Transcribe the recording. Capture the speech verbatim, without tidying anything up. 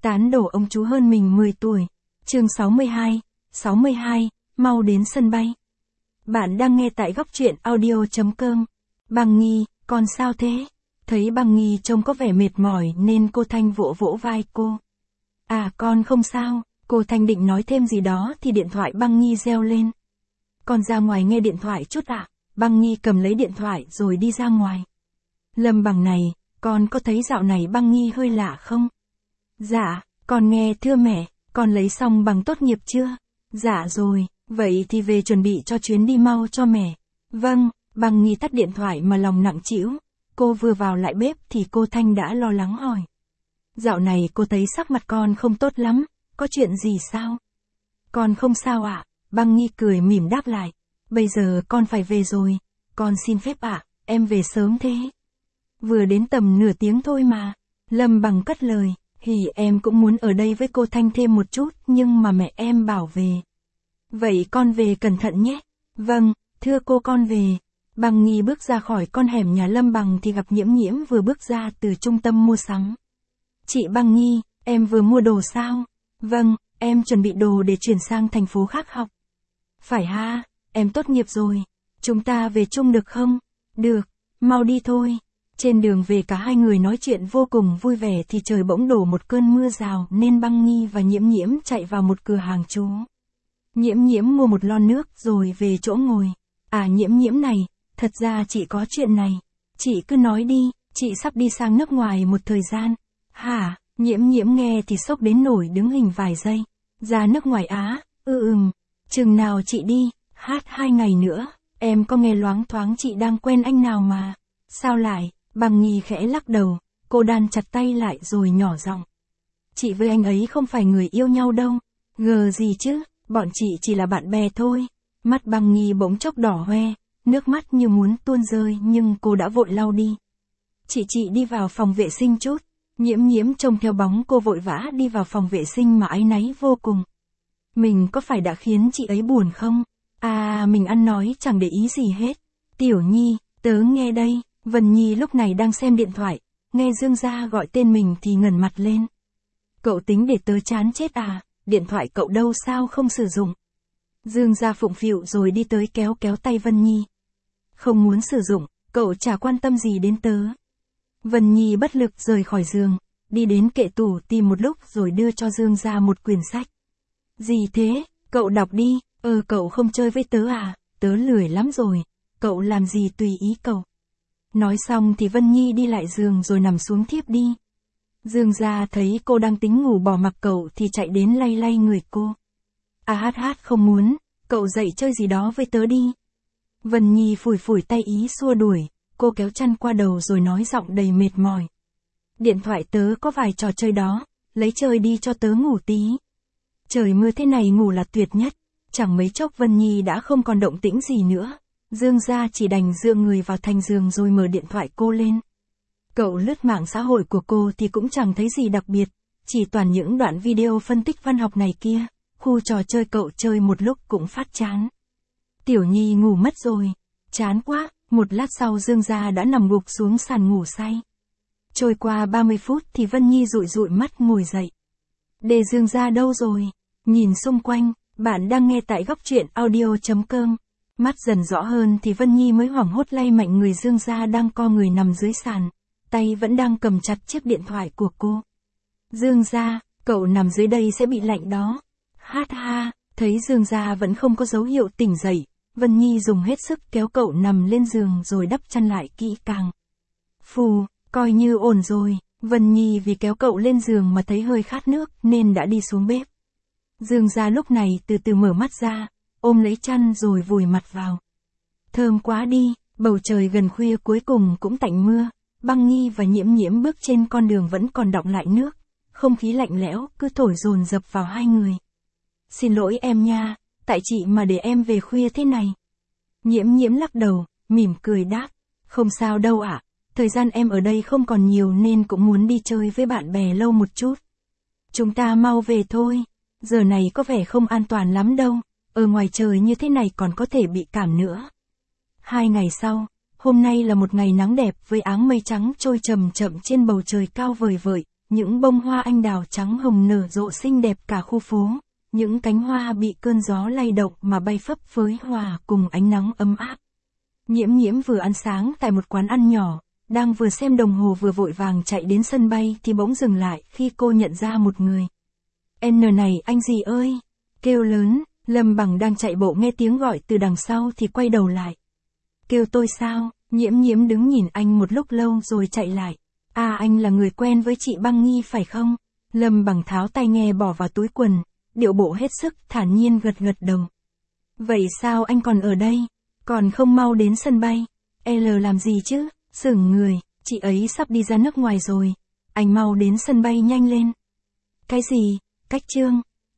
Tán đổ ông chú hơn mình mười tuổi. Chương sáu mươi hai, sáu mươi hai, mau đến sân bay. Bạn đang nghe tại góc truyện audio chấm com. Bằng Nhi, con sao thế? Thấy Bằng Nhi trông có vẻ mệt mỏi nên cô Thanh vỗ vỗ vai cô. À con không sao, cô Thanh định nói thêm gì đó thì điện thoại Bằng Nhi reo lên. Con ra ngoài nghe điện thoại chút ạ. À? Bằng Nhi cầm lấy điện thoại rồi đi ra ngoài. Lâm Bằng này, con có thấy dạo này Bằng Nhi hơi lạ không? Dạ, con nghe thưa mẹ, con lấy xong bằng tốt nghiệp chưa? Dạ rồi, vậy thì về chuẩn bị cho chuyến đi mau cho mẹ. Vâng, Bằng Nhi tắt điện thoại mà lòng nặng trĩu. Cô vừa vào lại bếp thì cô Thanh đã lo lắng hỏi. Dạo này cô thấy sắc mặt con không tốt lắm, có chuyện gì sao? Con không sao ạ, à? Bằng Nhi cười mỉm đáp lại. Bây giờ con phải về rồi, con xin phép ạ, à, em về sớm thế. Vừa đến tầm nửa tiếng thôi mà. Lâm Bằng cất lời. Hì em cũng muốn ở đây với cô Thanh thêm một chút nhưng mà mẹ em bảo về. Vậy con về cẩn thận nhé. Vâng, thưa cô con về. Bằng Nhi bước ra khỏi con hẻm nhà Lâm Bằng thì gặp Nhiễm Nhiễm vừa bước ra từ trung tâm mua sắm. Chị Bằng Nhi, em vừa mua đồ sao? Vâng, em chuẩn bị đồ để chuyển sang thành phố khác học. Phải ha, em tốt nghiệp rồi. Chúng ta về chung được không? Được, mau đi thôi. Trên đường về cả hai người nói chuyện vô cùng vui vẻ thì trời bỗng đổ một cơn mưa rào nên Bằng Nhi và Nhiễm Nhiễm chạy vào một cửa hàng chú. Nhiễm Nhiễm mua một lon nước rồi về chỗ ngồi. À Nhiễm Nhiễm này, thật ra chị có chuyện này. Chị cứ nói đi, chị sắp đi sang nước ngoài một thời gian. Hả? Nhiễm Nhiễm nghe thì sốc đến nổi đứng hình vài giây. Ra nước ngoài á? Ừ ừm. Chừng nào chị đi? Hát hai ngày nữa. Em có nghe loáng thoáng chị đang quen anh nào mà. Sao lại? Bằng Nhi khẽ lắc đầu, cô đan chặt tay lại rồi nhỏ giọng. Chị với anh ấy không phải người yêu nhau đâu. Gờ gì chứ, bọn chị chỉ là bạn bè thôi. Mắt Bằng Nhi bỗng chốc đỏ hoe, nước mắt như muốn tuôn rơi nhưng cô đã vội lau đi. Chị chị đi vào phòng vệ sinh chút. Nhiễm Nhiễm trông theo bóng cô vội vã đi vào phòng vệ sinh mà áy náy vô cùng. Mình có phải đã khiến chị ấy buồn không? À mình ăn nói chẳng để ý gì hết. Tiểu Nhi, tớ nghe đây. Vân Nhi lúc này đang xem điện thoại, nghe Dương Gia gọi tên mình thì ngẩng mặt lên. Cậu tính để tớ chán chết à, điện thoại cậu đâu sao không sử dụng. Dương Gia phụng phịu rồi đi tới kéo kéo tay Vân Nhi. Không muốn sử dụng, cậu chả quan tâm gì đến tớ. Vân Nhi bất lực rời khỏi giường, đi đến kệ tủ tìm một lúc rồi đưa cho Dương Gia một quyển sách. Gì thế, cậu đọc đi, ờ cậu không chơi với tớ à, tớ lười lắm rồi, cậu làm gì tùy ý cậu. Nói xong thì Vân Nhi đi lại giường rồi nằm xuống thiếp đi. Dương Gia thấy cô đang tính ngủ bỏ mặc cậu thì chạy đến lay lay người cô. À hát hát không muốn, cậu dậy chơi gì đó với tớ đi. Vân Nhi phủi phủi tay ý xua đuổi, cô kéo chăn qua đầu rồi nói giọng đầy mệt mỏi. Điện thoại tớ có vài trò chơi đó, lấy chơi đi cho tớ ngủ tí. Trời mưa thế này ngủ là tuyệt nhất, chẳng mấy chốc Vân Nhi đã không còn động tĩnh gì nữa. Dương Gia chỉ đành dựa người vào thành giường rồi mở điện thoại cô lên. Cậu lướt mạng xã hội của cô thì cũng chẳng thấy gì đặc biệt, chỉ toàn những đoạn video phân tích văn học này kia, khu trò chơi cậu chơi một lúc cũng phát chán. Tiểu Nhi ngủ mất rồi, chán quá, một lát sau Dương Gia đã nằm gục xuống sàn ngủ say. Trôi qua ba mươi phút thì Vân Nhi dụi dụi mắt ngồi dậy. Để Dương Gia đâu rồi? Nhìn xung quanh, bạn đang nghe tại góc truyện audio chấm com. Mắt dần rõ hơn thì Vân Nhi mới hoảng hốt lay mạnh người Dương Gia đang co người nằm dưới sàn, tay vẫn đang cầm chặt chiếc điện thoại của cô. Dương Gia, cậu nằm dưới đây sẽ bị lạnh đó. Hát ha, thấy Dương Gia vẫn không có dấu hiệu tỉnh dậy, Vân Nhi dùng hết sức kéo cậu nằm lên giường rồi đắp chăn lại kỹ càng. Phù, coi như ổn rồi, Vân Nhi vì kéo cậu lên giường mà thấy hơi khát nước nên đã đi xuống bếp. Dương Gia lúc này từ từ mở mắt ra, ôm lấy chăn rồi vùi mặt vào. Thơm quá đi, bầu trời gần khuya cuối cùng cũng tạnh mưa, Bằng Nhi và Nhiễm Nhiễm bước trên con đường vẫn còn đọng lại nước, không khí lạnh lẽo cứ thổi dồn dập vào hai người. Xin lỗi em nha, tại chị mà để em về khuya thế này. Nhiễm Nhiễm lắc đầu, mỉm cười đáp, không sao đâu ạ, thời gian em ở đây không còn nhiều nên cũng muốn đi chơi với bạn bè lâu một chút. Chúng ta mau về thôi, giờ này có vẻ không an toàn lắm đâu. Ở ngoài trời như thế này còn có thể bị cảm nữa. Hai ngày sau, hôm nay là một ngày nắng đẹp với áng mây trắng trôi chậm chậm trên bầu trời cao vời vợi, những bông hoa anh đào trắng hồng nở rộ xinh đẹp cả khu phố, những cánh hoa bị cơn gió lay động mà bay phấp phới hòa cùng ánh nắng ấm áp. Nhiễm Nhiễm vừa ăn sáng tại một quán ăn nhỏ, đang vừa xem đồng hồ vừa vội vàng chạy đến sân bay thì bỗng dừng lại khi cô nhận ra một người. N này anh gì ơi! Kêu lớn, Lâm Bằng đang chạy bộ nghe tiếng gọi từ đằng sau thì quay đầu lại. Kêu tôi sao? Nhiễm Nhiễm đứng nhìn anh một lúc lâu rồi chạy lại. À anh là người quen với chị Băng Nghi phải không? Lâm Bằng tháo tai nghe bỏ vào túi quần, điệu bộ hết sức thản nhiên gật gật đầu. Vậy sao anh còn ở đây? Còn không mau đến sân bay? L làm gì chứ? Sửng người, chị ấy sắp đi ra nước ngoài rồi. Anh mau đến sân bay nhanh lên. Cái gì? Cách chương